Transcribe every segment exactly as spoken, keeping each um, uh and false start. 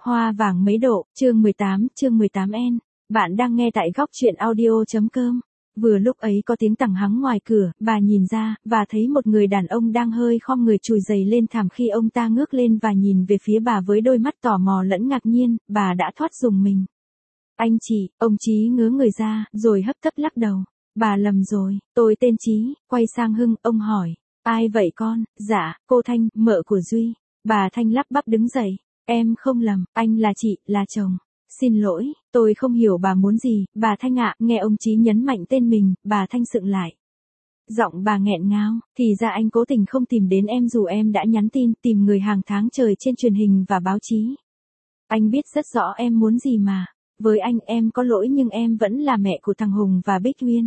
Hoa vàng mấy độ, chương mười tám, chương mười tám N. Bạn đang nghe tại góc truyện audio.com. Vừa lúc ấy có tiếng tằng hắng ngoài cửa, bà nhìn ra, và thấy một người đàn ông đang hơi khom người chùi giày lên thảm. Khi ông ta ngước lên và nhìn về phía bà với đôi mắt tò mò lẫn ngạc nhiên, bà đã thoát rùng mình. Anh chị, ông Chí ngớ người ra, rồi hấp tấp lắc đầu. Bà lầm rồi, tôi tên Chí. Quay sang Hưng, ông hỏi. Ai vậy con? Dạ, cô Thanh, mợ của Duy. Bà Thanh lắp bắp đứng dậy. Em không lầm, anh là chị, là chồng. Xin lỗi, tôi không hiểu bà muốn gì, bà Thanh ạ. Nghe ông Chí nhấn mạnh tên mình, bà Thanh sững lại. Giọng bà nghẹn ngào, thì ra anh cố tình không tìm đến em dù em đã nhắn tin tìm người hàng tháng trời trên truyền hình và báo chí. Anh biết rất rõ em muốn gì mà. Với anh em có lỗi nhưng em vẫn là mẹ của thằng Hùng và Bích Uyên.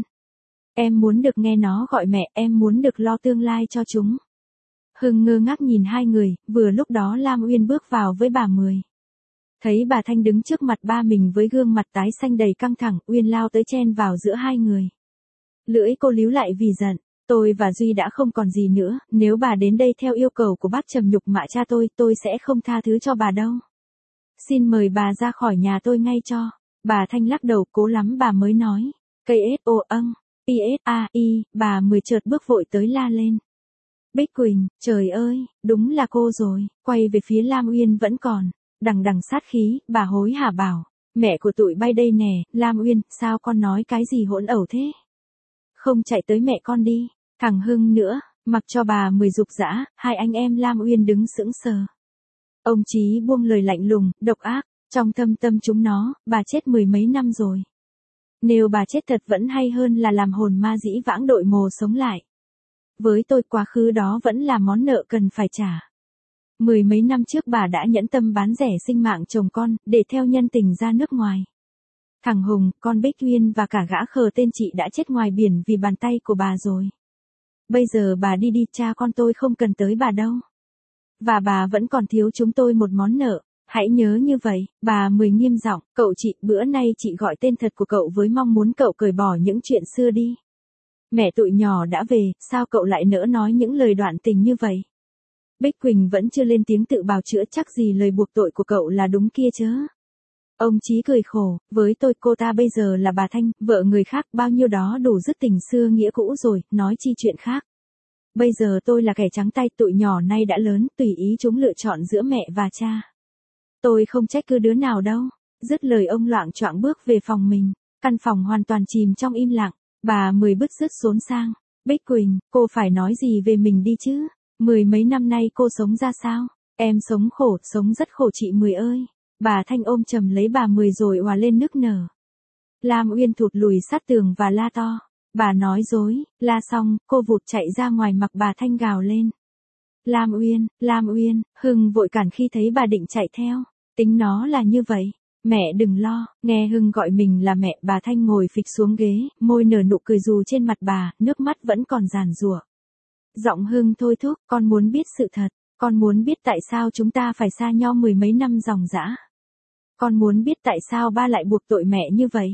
Em muốn được nghe nó gọi mẹ, em muốn được lo tương lai cho chúng. Hưng ngơ ngác nhìn hai người, vừa lúc đó Lam Uyên bước vào với bà Mười. Thấy bà Thanh đứng trước mặt ba mình với gương mặt tái xanh đầy căng thẳng, Uyên lao tới chen vào giữa hai người. Lưỡi cô líu lại vì giận, tôi và Duy đã không còn gì nữa, nếu bà đến đây theo yêu cầu của bác trầm nhục mạ cha tôi, tôi sẽ không tha thứ cho bà đâu. Xin mời bà ra khỏi nhà tôi ngay cho. Bà Thanh lắc đầu, cố lắm bà mới nói. Cây ết ô âng, i ét a i, bà Mười chợt bước vội tới la lên. Bích Quỳnh, trời ơi, đúng là cô rồi. Quay về phía Lam Uyên vẫn còn đằng đằng sát khí, bà hối hả bảo. Mẹ của tụi bay đây nè. Lam Uyên, sao con nói cái gì hỗn ẩu thế? Không chạy tới mẹ con đi. Thằng Hưng nữa, mặc cho bà Mười dục dã, hai anh em Lam Uyên đứng sững sờ. Ông Chí buông lời lạnh lùng, độc ác, trong thâm tâm chúng nó, bà chết mười mấy năm rồi. Nếu bà chết thật vẫn hay hơn là làm hồn ma dĩ vãng đội mồ sống lại. Với tôi quá khứ đó vẫn là món nợ cần phải trả. Mười mấy năm trước bà đã nhẫn tâm bán rẻ sinh mạng chồng con, để theo nhân tình ra nước ngoài. Thằng Hùng, con Bích Uyên và cả gã khờ tên chị đã chết ngoài biển vì bàn tay của bà rồi. Bây giờ bà đi đi, cha con tôi không cần tới bà đâu. Và bà vẫn còn thiếu chúng tôi một món nợ. Hãy nhớ như vậy. Bà Mười nghiêm giọng. Cậu chị, bữa nay chị gọi tên thật của cậu với mong muốn cậu cởi bỏ những chuyện xưa đi. Mẹ tụi nhỏ đã về, sao cậu lại nỡ nói những lời đoạn tình như vậy? Bích Quỳnh vẫn chưa lên tiếng tự bào chữa, chắc gì lời buộc tội của cậu là đúng kia chớ. Ông Chí cười khổ, với tôi cô ta bây giờ là bà Thanh, vợ người khác, bao nhiêu đó đủ dứt tình xưa nghĩa cũ rồi, nói chi chuyện khác. Bây giờ tôi là kẻ trắng tay, tụi nhỏ nay đã lớn, tùy ý chúng lựa chọn giữa mẹ và cha. Tôi không trách cứ đứa nào đâu. Dứt lời ông loạng choạng bước về phòng mình. Căn phòng hoàn toàn chìm trong im lặng. Bà Mười bứt rứt xốn sang. Bích Quỳnh, cô phải nói gì về mình đi chứ? Mười mấy năm nay cô sống ra sao? Em sống khổ, sống rất khổ chị Mười ơi. Bà Thanh ôm chầm lấy bà Mười rồi òa lên nức nở. Lam Uyên thụt lùi sát tường và la to. Bà nói dối. La xong, cô vụt chạy ra ngoài mặc bà Thanh gào lên. Lam Uyên, Lam Uyên. Hưng vội cản khi thấy bà định chạy theo. Tính nó là như vậy. Mẹ đừng lo. Nghe Hưng gọi mình là mẹ, bà Thanh ngồi phịch xuống ghế, môi nở nụ cười dù trên mặt bà, nước mắt vẫn còn giàn giụa. Giọng Hưng thôi thúc, con muốn biết sự thật. Con muốn biết tại sao chúng ta phải xa nhau mười mấy năm dòng dã. Con muốn biết tại sao ba lại buộc tội mẹ như vậy.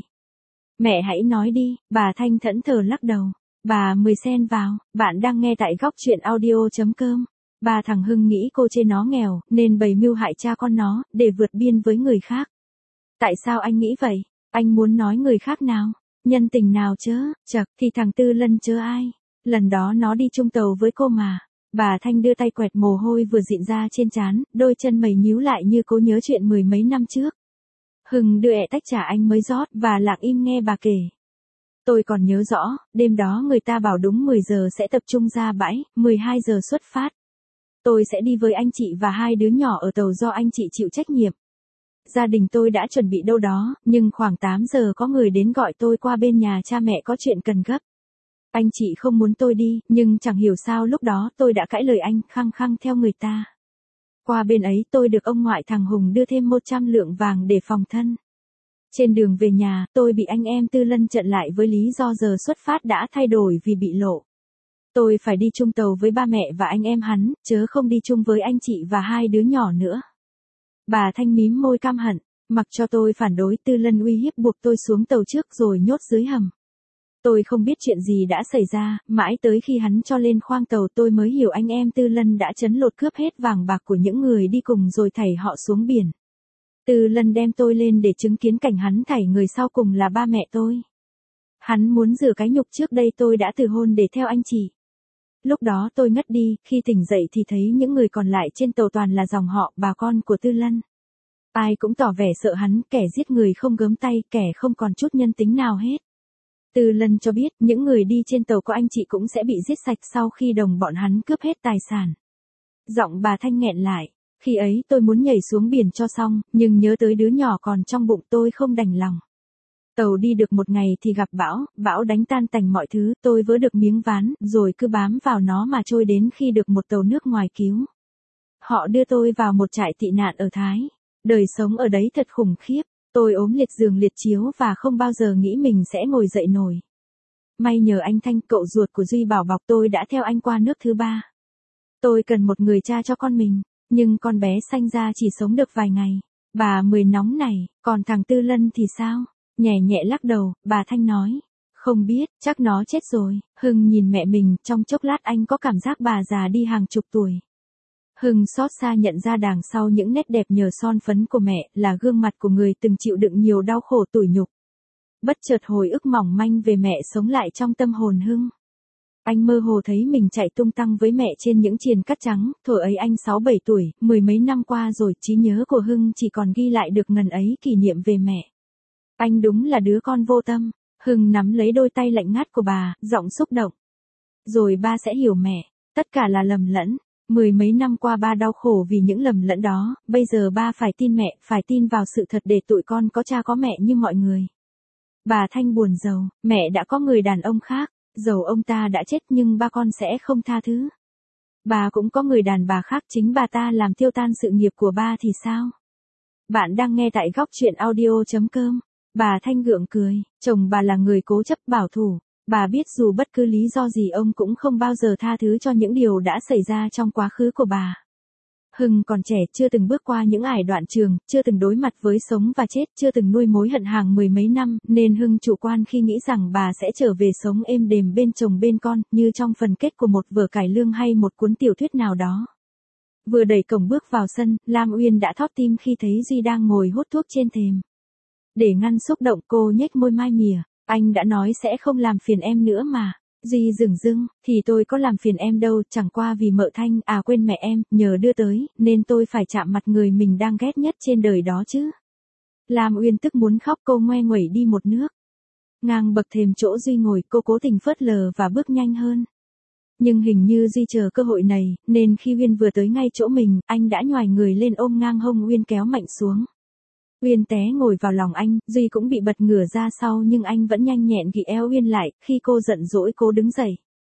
Mẹ hãy nói đi. Bà Thanh thẫn thờ lắc đầu. Bà Mười xen vào. Bạn đang nghe tại góc truyện audio.com. Ba thằng Hưng nghĩ cô chê nó nghèo, nên bày mưu hại cha con nó, để vượt biên với người khác. Tại sao anh nghĩ vậy? Anh muốn nói người khác nào? Nhân tình nào chớ? Chật, thì thằng Tư Lân chớ ai? Lần đó nó đi chung tàu với cô mà. Bà Thanh đưa tay quẹt mồ hôi vừa dịn ra trên trán, đôi chân mày nhíu lại như cố nhớ chuyện mười mấy năm trước. Hưng đưa ẹ tách trà anh mới rót và lặng im nghe bà kể. Tôi còn nhớ rõ, đêm đó người ta bảo đúng mười giờ sẽ tập trung ra bãi, mười hai giờ xuất phát. Tôi sẽ đi với anh chị và hai đứa nhỏ ở tàu do anh chị chịu trách nhiệm. Gia đình tôi đã chuẩn bị đâu đó, nhưng khoảng tám giờ có người đến gọi tôi qua bên nhà cha mẹ có chuyện cần gấp. Anh chị không muốn tôi đi, nhưng chẳng hiểu sao lúc đó tôi đã cãi lời anh, khăng khăng theo người ta. Qua bên ấy tôi được ông ngoại thằng Hùng đưa thêm một trăm lượng vàng để phòng thân. Trên đường về nhà, tôi bị anh em Tư Lân chặn lại với lý do giờ xuất phát đã thay đổi vì bị lộ. Tôi phải đi chung tàu với ba mẹ và anh em hắn, chớ không đi chung với anh chị và hai đứa nhỏ nữa. Bà Thanh mím môi căm hận, mặc cho tôi phản đối, Tư Lân uy hiếp buộc tôi xuống tàu trước rồi nhốt dưới hầm. Tôi không biết chuyện gì đã xảy ra, mãi tới khi hắn cho lên khoang tàu tôi mới hiểu anh em Tư Lân đã trấn lột cướp hết vàng bạc của những người đi cùng rồi thảy họ xuống biển. Tư Lân đem tôi lên để chứng kiến cảnh hắn thảy người sau cùng là ba mẹ tôi. Hắn muốn rửa cái nhục trước đây tôi đã từ hôn để theo anh chị. Lúc đó tôi ngất đi, khi tỉnh dậy thì thấy những người còn lại trên tàu toàn là dòng họ bà con của Tư Lân. Ai cũng tỏ vẻ sợ hắn, kẻ giết người không gớm tay, kẻ không còn chút nhân tính nào hết. Tư Lân cho biết những người đi trên tàu có anh chị cũng sẽ bị giết sạch sau khi đồng bọn hắn cướp hết tài sản. Giọng bà Thanh nghẹn lại, khi ấy tôi muốn nhảy xuống biển cho xong, nhưng nhớ tới đứa nhỏ còn trong bụng tôi không đành lòng. Tàu đi được một ngày thì gặp bão, bão đánh tan tành mọi thứ, tôi vớ được miếng ván, rồi cứ bám vào nó mà trôi đến khi được một tàu nước ngoài cứu. Họ đưa tôi vào một trại tị nạn ở Thái. Đời sống ở đấy thật khủng khiếp, tôi ốm liệt giường liệt chiếu và không bao giờ nghĩ mình sẽ ngồi dậy nổi. May nhờ anh Thanh, cậu ruột của Duy bảo bọc tôi đã theo anh qua nước thứ ba. Tôi cần một người cha cho con mình, nhưng con bé sanh ra chỉ sống được vài ngày. Bà Mười nóng này, còn thằng Tư Lân thì sao? Nhẹ nhẹ lắc đầu, bà Thanh nói. Không biết, chắc nó chết rồi. Hưng nhìn mẹ mình, trong chốc lát anh có cảm giác bà già đi hàng chục tuổi. Hưng xót xa nhận ra đằng sau những nét đẹp nhờ son phấn của mẹ là gương mặt của người từng chịu đựng nhiều đau khổ tủi nhục. Bất chợt hồi ức mỏng manh về mẹ sống lại trong tâm hồn Hưng. Anh mơ hồ thấy mình chạy tung tăng với mẹ trên những triền cát trắng, thuở ấy anh sáu bảy tuổi, mười mấy năm qua rồi, trí nhớ của Hưng chỉ còn ghi lại được ngần ấy kỷ niệm về mẹ. Anh đúng là đứa con vô tâm. Hưng nắm lấy đôi tay lạnh ngắt của bà, giọng xúc động. Rồi ba sẽ hiểu mẹ, tất cả là lầm lẫn. Mười mấy năm qua ba đau khổ vì những lầm lẫn đó, bây giờ ba phải tin mẹ, phải tin vào sự thật để tụi con có cha có mẹ như mọi người. Bà Thanh buồn rầu, mẹ đã có người đàn ông khác, dầu ông ta đã chết nhưng ba con sẽ không tha thứ. Bà cũng có người đàn bà khác, chính bà ta làm tiêu tan sự nghiệp của ba thì sao? Bạn đang nghe tại góc truyện audio chấm com. Bà Thanh gượng cười, chồng bà là người cố chấp bảo thủ. Bà biết dù bất cứ lý do gì ông cũng không bao giờ tha thứ cho những điều đã xảy ra trong quá khứ của bà. Hưng còn trẻ, chưa từng bước qua những ải đoạn trường, chưa từng đối mặt với sống và chết, chưa từng nuôi mối hận hàng mười mấy năm, nên Hưng chủ quan khi nghĩ rằng bà sẽ trở về sống êm đềm bên chồng bên con, như trong phần kết của một vở cải lương hay một cuốn tiểu thuyết nào đó. Vừa đẩy cổng bước vào sân, Lam Uyên đã thót tim khi thấy Duy đang ngồi hút thuốc trên thềm. Để ngăn xúc động, cô nhếch môi mai mỉa. Anh đã nói sẽ không làm phiền em nữa mà. Duy dửng dưng, thì tôi có làm phiền em đâu, chẳng qua vì mợ Thanh, à quên mẹ em, nhờ đưa tới, nên tôi phải chạm mặt người mình đang ghét nhất trên đời đó chứ. Lam Uyên tức muốn khóc, cô ngoe nguẩy đi một nước. Ngang bậc thềm chỗ Duy ngồi, cô cố tình phớt lờ và bước nhanh hơn. Nhưng hình như Duy chờ cơ hội này, nên khi Uyên vừa tới ngay chỗ mình, anh đã nhoài người lên ôm ngang hông Uyên kéo mạnh xuống. Uyên té ngồi vào lòng anh, Duy cũng bị bật ngửa ra sau nhưng anh vẫn nhanh nhẹn ghi eo Uyên lại, khi cô giận dỗi cố đứng dậy.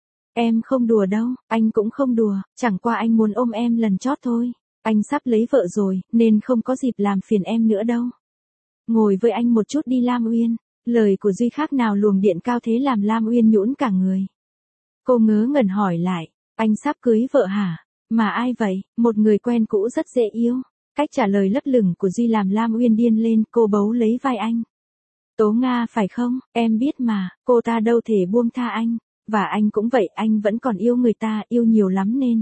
Em không đùa đâu, anh cũng không đùa, chẳng qua anh muốn ôm em lần chót thôi. Anh sắp lấy vợ rồi, nên không có dịp làm phiền em nữa đâu. Ngồi với anh một chút đi Lam Uyên. Lời của Duy khác nào luồng điện cao thế làm Lam Uyên nhũn cả người. Cô ngớ ngẩn hỏi lại, anh sắp cưới vợ hả? Mà ai vậy? Một người quen cũ rất dễ yêu. Cách trả lời lấp lửng của Duy làm Lam Uyên điên lên, cô bấu lấy vai anh. Tố Nga phải không, em biết mà, cô ta đâu thể buông tha anh. Và anh cũng vậy, anh vẫn còn yêu người ta, yêu nhiều lắm nên.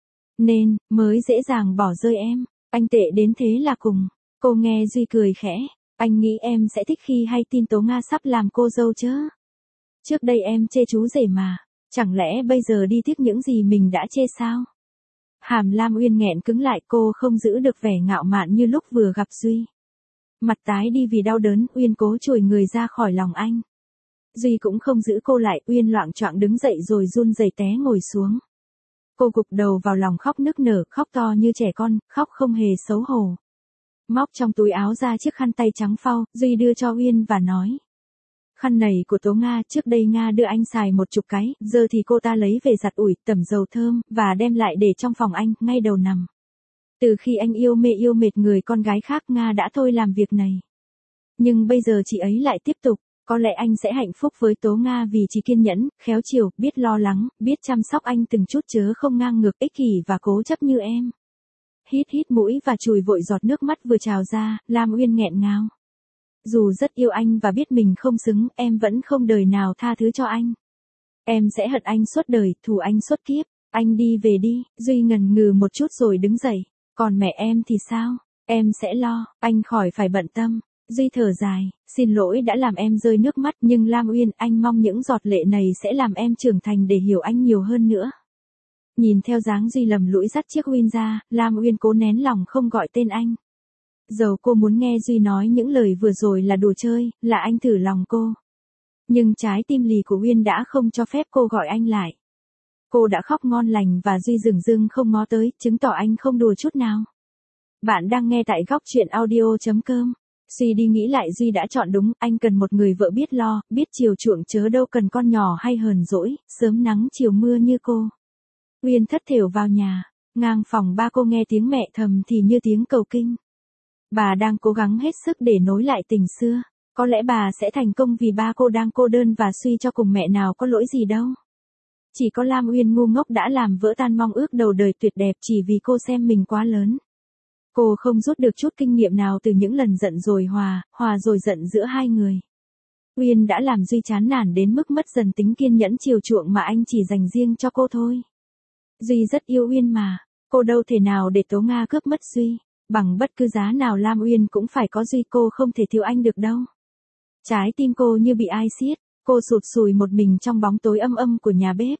Nên, mới dễ dàng bỏ rơi em. Anh tệ đến thế là cùng. Cô nghe Duy cười khẽ. Anh nghĩ em sẽ thích khi hay tin Tố Nga sắp làm cô dâu chứ. Trước đây em chê chú rể mà. Chẳng lẽ bây giờ đi tiếc những gì mình đã chê sao? Hàm Lam Uyên nghẹn cứng lại, cô không giữ được vẻ ngạo mạn như lúc vừa gặp Duy. Mặt tái đi vì đau đớn, Uyên cố chùi người ra khỏi lòng anh. Duy cũng không giữ cô lại, Uyên loạng choạng đứng dậy rồi run rẩy té ngồi xuống. Cô gục đầu vào lòng khóc nức nở, khóc to như trẻ con, khóc không hề xấu hổ. Móc trong túi áo ra chiếc khăn tay trắng phau, Duy đưa cho Uyên và nói. Khăn này của Tố Nga, trước đây Nga đưa anh xài một chục cái, giờ thì cô ta lấy về giặt ủi, tẩm dầu thơm, và đem lại để trong phòng anh, ngay đầu nằm. Từ khi anh yêu mê yêu mệt người con gái khác, Nga đã thôi làm việc này. Nhưng bây giờ chị ấy lại tiếp tục, có lẽ anh sẽ hạnh phúc với Tố Nga vì chị kiên nhẫn, khéo chiều, biết lo lắng, biết chăm sóc anh từng chút chớ không ngang ngược, ích kỷ và cố chấp như em. Hít hít mũi và chùi vội giọt nước mắt vừa trào ra, Lam Uyên nghẹn ngào. Dù rất yêu anh và biết mình không xứng, em vẫn không đời nào tha thứ cho anh. Em sẽ hận anh suốt đời, thù anh suốt kiếp. Anh đi về đi. Duy ngần ngừ một chút rồi đứng dậy. Còn mẹ em thì sao? Em sẽ lo, anh khỏi phải bận tâm. Duy thở dài, xin lỗi đã làm em rơi nước mắt nhưng Lam Uyên, anh mong những giọt lệ này sẽ làm em trưởng thành để hiểu anh nhiều hơn nữa. Nhìn theo dáng Duy lầm lũi dắt chiếc Uyên ra, Lam Uyên cố nén lòng không gọi tên anh. Dẫu cô muốn nghe Duy nói những lời vừa rồi là đùa chơi, là anh thử lòng cô. Nhưng trái tim lì của Uyên đã không cho phép cô gọi anh lại. Cô đã khóc ngon lành và Duy dửng dưng không ngó tới, chứng tỏ anh không đùa chút nào. Bạn đang nghe tại góc truyện audio chấm com. Suy đi nghĩ lại Duy đã chọn đúng, anh cần một người vợ biết lo, biết chiều chuộng chớ đâu cần con nhỏ hay hờn dỗi, sớm nắng chiều mưa như cô. Uyên thất thểu vào nhà, ngang phòng ba cô nghe tiếng mẹ thầm thì như tiếng cầu kinh. Bà đang cố gắng hết sức để nối lại tình xưa, có lẽ bà sẽ thành công vì ba cô đang cô đơn và suy cho cùng mẹ nào có lỗi gì đâu. Chỉ có Lam Uyên ngu ngốc đã làm vỡ tan mong ước đầu đời tuyệt đẹp chỉ vì cô xem mình quá lớn. Cô không rút được chút kinh nghiệm nào từ những lần giận rồi hòa, hòa rồi giận giữa hai người. Uyên đã làm Duy chán nản đến mức mất dần tính kiên nhẫn chiều chuộng mà anh chỉ dành riêng cho cô thôi. Duy rất yêu Uyên mà, cô đâu thể nào để Tố Nga cướp mất Duy, bằng bất cứ giá nào Lam Uyên cũng phải có Duy, cô không thể thiếu anh được đâu. Trái tim cô như bị ai siết, cô sụt sùi một mình trong bóng tối âm âm của nhà bếp.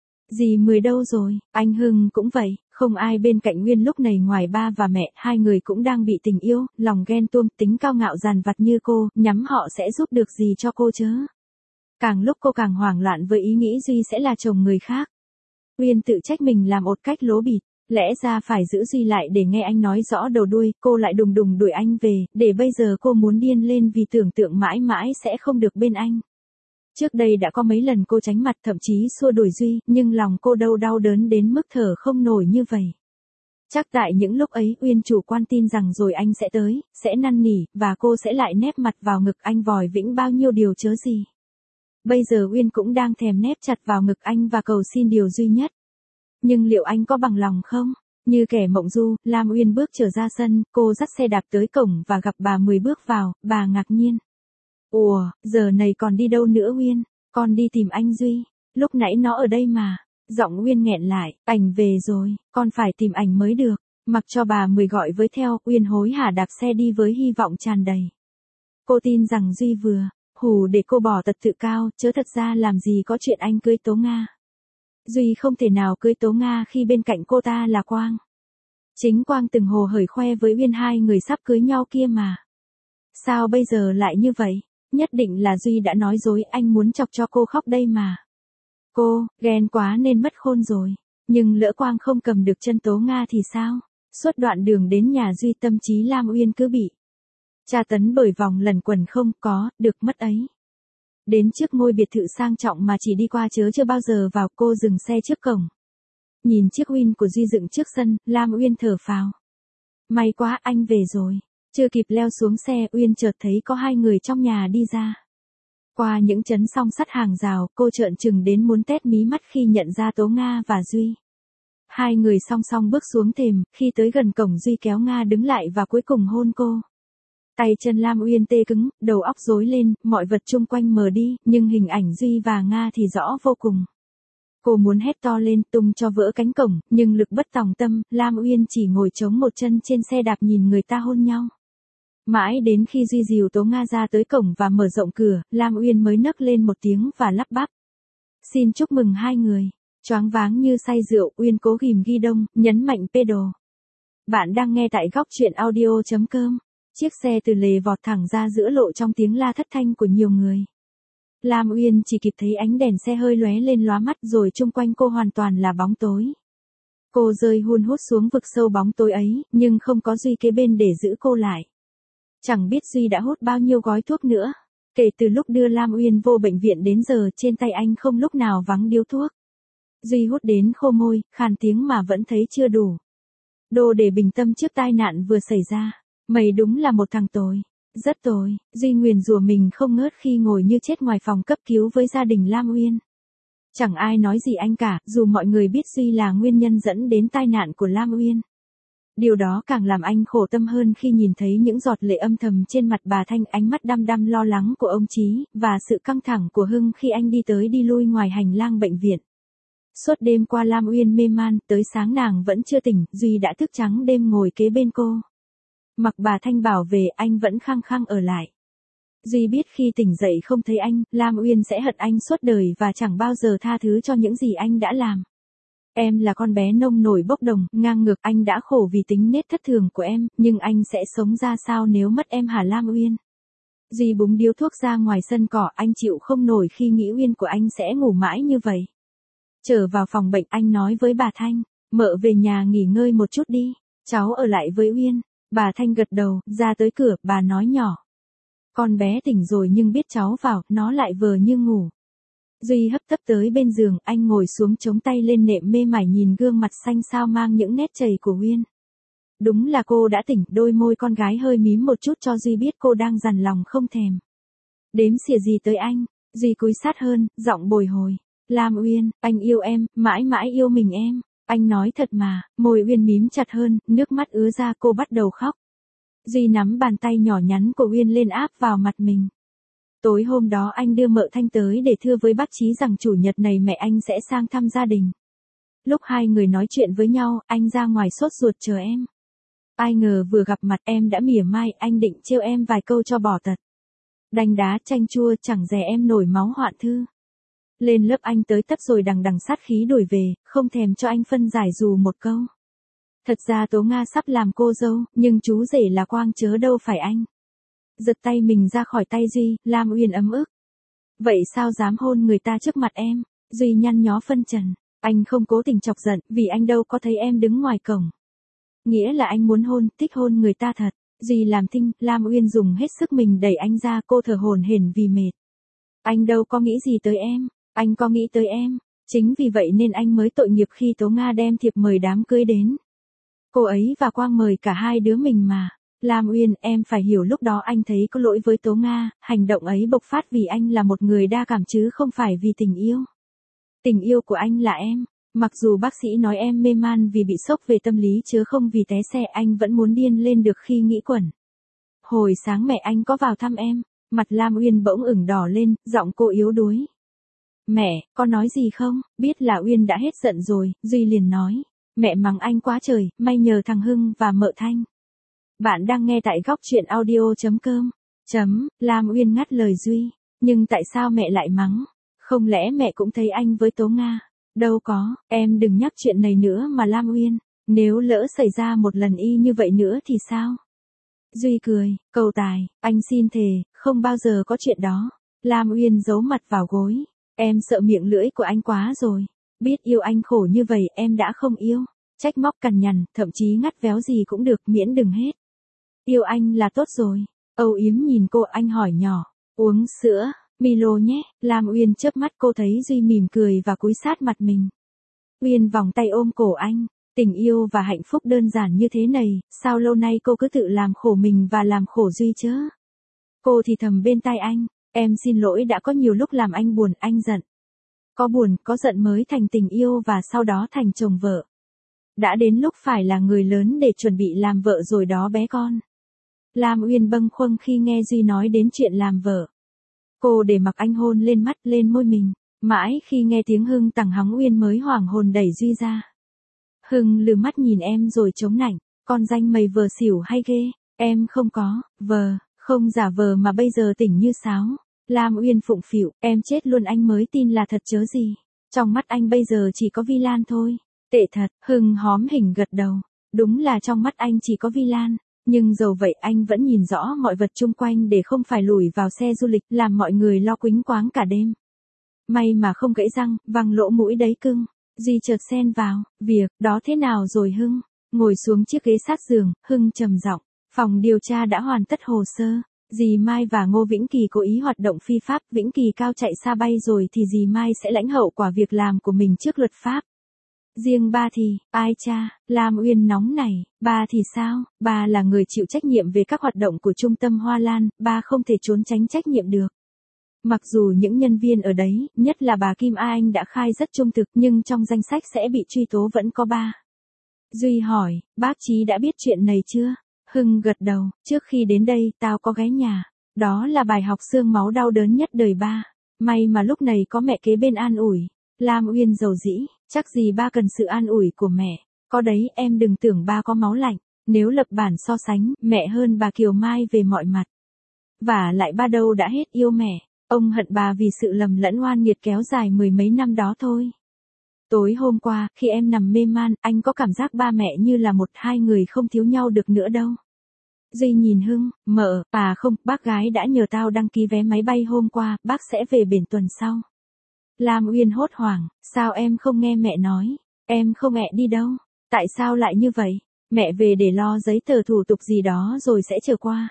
Dì Mười đâu rồi, anh Hưng cũng vậy, không ai bên cạnh Uyên lúc này ngoài ba và mẹ, hai người cũng đang bị tình yêu, lòng ghen tuông, tính cao ngạo dằn vặt như cô, nhắm họ sẽ giúp được gì cho cô chớ. Càng lúc cô càng hoảng loạn với ý nghĩ Duy sẽ là chồng người khác. Uyên tự trách mình làm một cách lố bịch, lẽ ra phải giữ Duy lại để nghe anh nói rõ đầu đuôi, cô lại đùng đùng đuổi anh về, để bây giờ cô muốn điên lên vì tưởng tượng mãi mãi sẽ không được bên anh. Trước đây đã có mấy lần cô tránh mặt thậm chí xua đuổi Duy, nhưng lòng cô đâu đau đớn đến mức thở không nổi như vậy. Chắc tại những lúc ấy Uyên chủ quan tin rằng rồi anh sẽ tới, sẽ năn nỉ, và cô sẽ lại nép mặt vào ngực anh vòi vĩnh bao nhiêu điều chớ gì. Bây giờ Uyên cũng đang thèm nép chặt vào ngực anh và cầu xin điều duy nhất. Nhưng liệu anh có bằng lòng không? Như kẻ mộng du, Lam Uyên bước trở ra sân, cô dắt xe đạp tới cổng và gặp bà Mười bước vào, bà ngạc nhiên. Ủa, giờ này còn đi đâu nữa Uyên? Con đi tìm anh Duy. Lúc nãy nó ở đây mà. Giọng Uyên nghẹn lại, ảnh về rồi, con phải tìm ảnh mới được. Mặc cho bà Mười gọi với theo, Uyên hối hả đạp xe đi với hy vọng tràn đầy. Cô tin rằng Duy vừa hù để cô bỏ tật tự cao, chớ thật ra làm gì có chuyện anh cưới Tố Nga. Duy không thể nào cưới Tố Nga khi bên cạnh cô ta là Quang. Chính Quang từng hồ hởi khoe với Uyên hai người sắp cưới nhau kia mà. Sao bây giờ lại như vậy? Nhất định là Duy đã nói dối, anh muốn chọc cho cô khóc đây mà. Cô, ghen quá nên mất khôn rồi. Nhưng lỡ Quang không cầm được chân Tố Nga thì sao? Suốt đoạn đường đến nhà Duy tâm trí Lam Uyên cứ bị tra tấn bởi vòng lẩn quẩn không có, được mất ấy. Đến trước ngôi biệt thự sang trọng mà chỉ đi qua chớ chưa bao giờ vào, cô dừng xe trước cổng. Nhìn chiếc Uyên của Duy dựng trước sân, Lam Uyên thở phào. May quá anh về rồi. Chưa kịp leo xuống xe, Uyên chợt thấy có hai người trong nhà đi ra. Qua những chấn song sắt hàng rào, cô trợn trừng đến muốn tét mí mắt khi nhận ra Tố Nga và Duy. Hai người song song bước xuống thềm, khi tới gần cổng Duy kéo Nga đứng lại và cuối cùng hôn cô. Tay chân Lam Uyên tê cứng, đầu óc rối lên, mọi vật chung quanh mờ đi, nhưng hình ảnh Duy và Nga thì rõ vô cùng. Cô muốn hét to lên tung cho vỡ cánh cổng, nhưng lực bất tòng tâm, Lam Uyên chỉ ngồi chống một chân trên xe đạp nhìn người ta hôn nhau. Mãi đến khi Duy dìu Tố Nga ra tới cổng và mở rộng cửa, Lam Uyên mới nấc lên một tiếng và lắp bắp. Xin chúc mừng hai người. Choáng váng như say rượu, Uyên cố ghim ghi đông, nhấn mạnh pedal. Bạn đang nghe tại góc truyện audio chấm com. Chiếc xe từ lề vọt thẳng ra giữa lộ trong tiếng la thất thanh của nhiều người. Lam Uyên chỉ kịp thấy ánh đèn xe hơi lóe lên lóa mắt rồi chung quanh cô hoàn toàn là bóng tối. Cô rơi hun hút xuống vực sâu bóng tối ấy, nhưng không có Duy kế bên để giữ cô lại. Chẳng biết Duy đã hút bao nhiêu gói thuốc nữa. Kể từ lúc đưa Lam Uyên vô bệnh viện đến giờ trên tay anh không lúc nào vắng điếu thuốc. Duy hút đến khô môi, khàn tiếng mà vẫn thấy chưa đủ. Đồ để bình tâm trước tai nạn vừa xảy ra. Mày đúng là một thằng tồi. Rất tồi. Duy nguyền rủa mình không ngớt khi ngồi như chết ngoài phòng cấp cứu với gia đình Lam Uyên. Chẳng ai nói gì anh cả, dù mọi người biết Duy là nguyên nhân dẫn đến tai nạn của Lam Uyên. Điều đó càng làm anh khổ tâm hơn khi nhìn thấy những giọt lệ âm thầm trên mặt bà Thanh, ánh mắt đăm đăm lo lắng của ông Chí, và sự căng thẳng của Hưng khi anh đi tới đi lui ngoài hành lang bệnh viện. Suốt đêm qua Lam Uyên mê man, tới sáng nàng vẫn chưa tỉnh, Duy đã thức trắng đêm ngồi kế bên cô. Mặc bà Thanh bảo về, anh vẫn khăng khăng ở lại. Duy biết khi tỉnh dậy không thấy anh, Lam Uyên sẽ hận anh suốt đời và chẳng bao giờ tha thứ cho những gì anh đã làm. Em là con bé nông nổi bốc đồng, ngang ngược, anh đã khổ vì tính nết thất thường của em, nhưng anh sẽ sống ra sao nếu mất em hả Lam Uyên? Duy búng điếu thuốc ra ngoài sân cỏ, anh chịu không nổi khi nghĩ Uyên của anh sẽ ngủ mãi như vậy. Trở vào phòng bệnh, anh nói với bà Thanh, mợ về nhà nghỉ ngơi một chút đi, cháu ở lại với Uyên. Bà Thanh gật đầu, ra tới cửa, bà nói nhỏ. Con bé tỉnh rồi nhưng biết cháu vào, nó lại vờ như ngủ. Duy hấp tấp tới bên giường, anh ngồi xuống chống tay lên nệm mê mải nhìn gương mặt xanh xao mang những nét chảy của Uyên. Đúng là cô đã tỉnh, đôi môi con gái hơi mím một chút cho Duy biết cô đang dằn lòng không thèm đếm xỉa gì tới anh. Duy cúi sát hơn, giọng bồi hồi. Lam Uyên, anh yêu em, mãi mãi yêu mình em. Anh nói thật mà. Môi Uyên mím chặt hơn, nước mắt ứa ra, cô bắt đầu khóc. Duy nắm bàn tay nhỏ nhắn của Uyên lên áp vào mặt mình. Tối hôm đó anh đưa mợ Thanh tới để thưa với bác Chí rằng chủ nhật này mẹ anh sẽ sang thăm gia đình. Lúc hai người nói chuyện với nhau, anh ra ngoài sốt ruột chờ em. Ai ngờ vừa gặp mặt em đã mỉa mai, anh định trêu em vài câu cho bỏ tật. Đanh đá chanh chua chẳng dè em nổi máu hoạn thư. Lên lớp anh tới tấp rồi đằng đằng sát khí đuổi về, không thèm cho anh phân giải dù một câu. Thật ra Tố Nga sắp làm cô dâu, nhưng chú rể là Quang chớ đâu phải anh. Giật tay mình ra khỏi tay Duy, Lam Uyên ấm ức. Vậy sao dám hôn người ta trước mặt em? Duy nhăn nhó phân trần. Anh không cố tình chọc giận, vì anh đâu có thấy em đứng ngoài cổng. Nghĩa là anh muốn hôn, thích hôn người ta thật. Duy làm thinh, Lam Uyên dùng hết sức mình đẩy anh ra, cô thở hổn hển vì mệt. Anh đâu có nghĩ gì tới em, anh có nghĩ tới em. Chính vì vậy nên anh mới tội nghiệp khi Tố Nga đem thiệp mời đám cưới đến. Cô ấy và Quang mời cả hai đứa mình mà. Lam Uyên, em phải hiểu lúc đó anh thấy có lỗi với Tố Nga, hành động ấy bộc phát vì anh là một người đa cảm chứ không phải vì tình yêu. Tình yêu của anh là em. Mặc dù bác sĩ nói em mê man vì bị sốc về tâm lý chứ không vì té xe, anh vẫn muốn điên lên được khi nghĩ quẩn. Hồi sáng mẹ anh có vào thăm em, mặt Lam Uyên bỗng ửng đỏ lên, giọng cô yếu đuối. Mẹ, con nói gì không? Biết là Uyên đã hết giận rồi, Duy liền nói. Mẹ mắng anh quá trời, may nhờ thằng Hưng và mợ Thanh. Bạn đang nghe tại góc truyện audio chấm com. Chấm, Lam Uyên ngắt lời Duy. Nhưng tại sao mẹ lại mắng? Không lẽ mẹ cũng thấy anh với Tố Nga? Đâu có, em đừng nhắc chuyện này nữa mà Lam Uyên. Nếu lỡ xảy ra một lần y như vậy nữa thì sao? Duy cười, cầu tài, anh xin thề, không bao giờ có chuyện đó. Lam Uyên giấu mặt vào gối. Em sợ miệng lưỡi của anh quá rồi. Biết yêu anh khổ như vậy em đã không yêu. Trách móc cằn nhằn, thậm chí ngắt véo gì cũng được miễn đừng hết. Yêu anh là tốt rồi. Âu yếm nhìn cô, anh hỏi nhỏ. Uống sữa, Milo nhé. Lam Uyên chớp mắt, cô thấy Duy mỉm cười và cúi sát mặt mình. Uyên vòng tay ôm cổ anh. Tình yêu và hạnh phúc đơn giản như thế này, sao lâu nay cô cứ tự làm khổ mình và làm khổ Duy chứ? Cô thì thầm bên tai anh. Em xin lỗi đã có nhiều lúc làm anh buồn, anh giận. Có buồn, có giận mới thành tình yêu và sau đó thành chồng vợ. Đã đến lúc phải là người lớn để chuẩn bị làm vợ rồi đó bé con. Lam Uyên bâng khuâng khi nghe Duy nói đến chuyện làm vợ. Cô để mặc anh hôn lên mắt, lên môi mình. Mãi khi nghe tiếng Hưng tằng hắng Uyên mới hoảng hồn đẩy Duy ra. Hưng lừ mắt nhìn em rồi chống nạnh. Con danh mày vờ xỉu hay ghê. Em không có, vờ, không giả vờ mà bây giờ tỉnh như sáo. Lam Uyên phụng phịu, em chết luôn anh mới tin là thật chớ gì. Trong mắt anh bây giờ chỉ có Vi Lan thôi. Tệ thật, Hưng hóm hình gật đầu. Đúng là trong mắt anh chỉ có Vi Lan. Nhưng dầu vậy anh vẫn nhìn rõ mọi vật chung quanh để không phải lủi vào xe du lịch làm mọi người lo quýnh quáng cả đêm. May mà không gãy răng, văng lỗ mũi đấy cưng. Duy chợt xen vào, việc đó thế nào rồi Hưng? Ngồi xuống chiếc ghế sát giường, Hưng trầm giọng. Phòng điều tra đã hoàn tất hồ sơ. Dì Mai và Ngô Vĩnh Kỳ cố ý hoạt động phi pháp, Vĩnh Kỳ cao chạy xa bay rồi thì dì Mai sẽ lãnh hậu quả việc làm của mình trước luật pháp. Riêng ba thì, ai cha, Lam Uyên nóng này, ba thì sao, ba là người chịu trách nhiệm về các hoạt động của trung tâm Hoa Lan, ba không thể trốn tránh trách nhiệm được. Mặc dù những nhân viên ở đấy, nhất là bà Kim A Anh đã khai rất trung thực nhưng trong danh sách sẽ bị truy tố vẫn có ba. Duy hỏi, bác Chí đã biết chuyện này chưa? Hưng gật đầu, trước khi đến đây tao có ghé nhà. Đó là bài học xương máu đau đớn nhất đời ba. May mà lúc này có mẹ kế bên an ủi. Lam Uyên dầu dĩ, chắc gì ba cần sự an ủi của mẹ. Có đấy em đừng tưởng ba có máu lạnh. Nếu lập bản so sánh, mẹ hơn bà Kiều Mai về mọi mặt. Và lại ba đâu đã hết yêu mẹ, ông hận bà vì sự lầm lẫn oan nghiệt kéo dài mười mấy năm đó thôi. Tối hôm qua, khi em nằm mê man, anh có cảm giác ba mẹ như là một hai người không thiếu nhau được nữa đâu. Duy nhìn Hưng, mợ, à không, bác gái đã nhờ tao đăng ký vé máy bay hôm qua, bác sẽ về bển tuần sau. Lam Uyên hốt hoảng, sao em không nghe mẹ nói, em không mẹ đi đâu, tại sao lại như vậy, mẹ về để lo giấy tờ thủ tục gì đó rồi sẽ trở qua.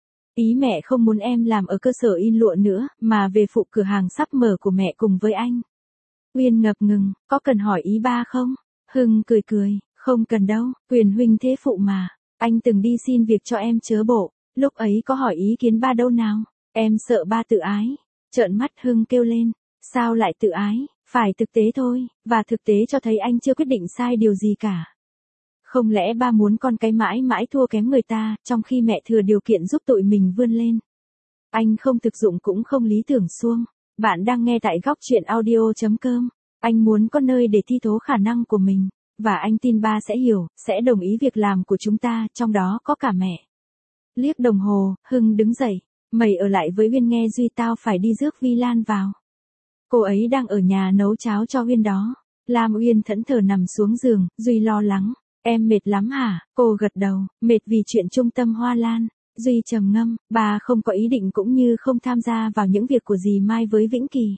Ý mẹ không muốn em làm ở cơ sở in lụa nữa, mà về phụ cửa hàng sắp mở của mẹ cùng với anh. Uyên ngập ngừng, có cần hỏi ý ba không? Hưng cười cười, không cần đâu, quyền huynh thế phụ mà. Anh từng đi xin việc cho em chớ bộ, lúc ấy có hỏi ý kiến ba đâu nào, em sợ ba tự ái. Trợn mắt Hưng kêu lên, sao lại tự ái, phải thực tế thôi, và thực tế cho thấy anh chưa quyết định sai điều gì cả. Không lẽ ba muốn con cái mãi mãi thua kém người ta, trong khi mẹ thừa điều kiện giúp tụi mình vươn lên. Anh không thực dụng cũng không lý tưởng suông. Bạn đang nghe tại góc truyện audio chấm com. Anh muốn có nơi để thi thố khả năng của mình. Và anh tin ba sẽ hiểu, sẽ đồng ý việc làm của chúng ta, trong đó có cả mẹ. Liếc đồng hồ, Hưng đứng dậy. Mày ở lại với Uyên nghe Duy, tao phải đi rước Vi Lan vào. Cô ấy đang ở nhà nấu cháo cho Uyên đó. Lam Uyên thẫn thờ nằm xuống giường, Duy lo lắng. Em mệt lắm hả? Cô gật đầu, mệt vì chuyện trung tâm Hoa Lan. Duy trầm ngâm, bà không có ý định cũng như không tham gia vào những việc của dì Mai với Vĩnh Kỳ.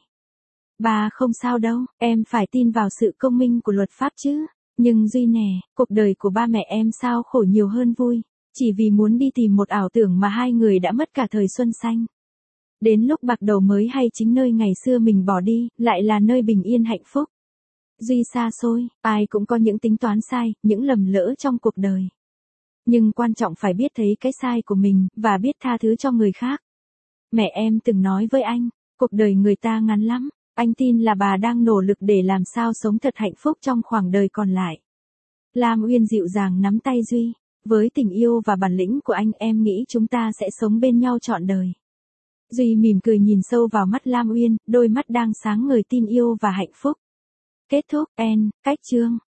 Bà không sao đâu, em phải tin vào sự công minh của luật pháp chứ. Nhưng Duy nè, cuộc đời của ba mẹ em sao khổ nhiều hơn vui. Chỉ vì muốn đi tìm một ảo tưởng mà hai người đã mất cả thời xuân xanh. Đến lúc bạc đầu mới hay chính nơi ngày xưa mình bỏ đi, lại là nơi bình yên hạnh phúc. Duy xa xôi, ai cũng có những tính toán sai, những lầm lỡ trong cuộc đời. Nhưng quan trọng phải biết thấy cái sai của mình, và biết tha thứ cho người khác. Mẹ em từng nói với anh, cuộc đời người ta ngắn lắm, anh tin là bà đang nỗ lực để làm sao sống thật hạnh phúc trong khoảng đời còn lại. Lam Uyên dịu dàng nắm tay Duy, với tình yêu và bản lĩnh của anh em nghĩ chúng ta sẽ sống bên nhau trọn đời. Duy mỉm cười nhìn sâu vào mắt Lam Uyên, đôi mắt đang sáng ngời tin yêu và hạnh phúc. Kết thúc, end, cách chương.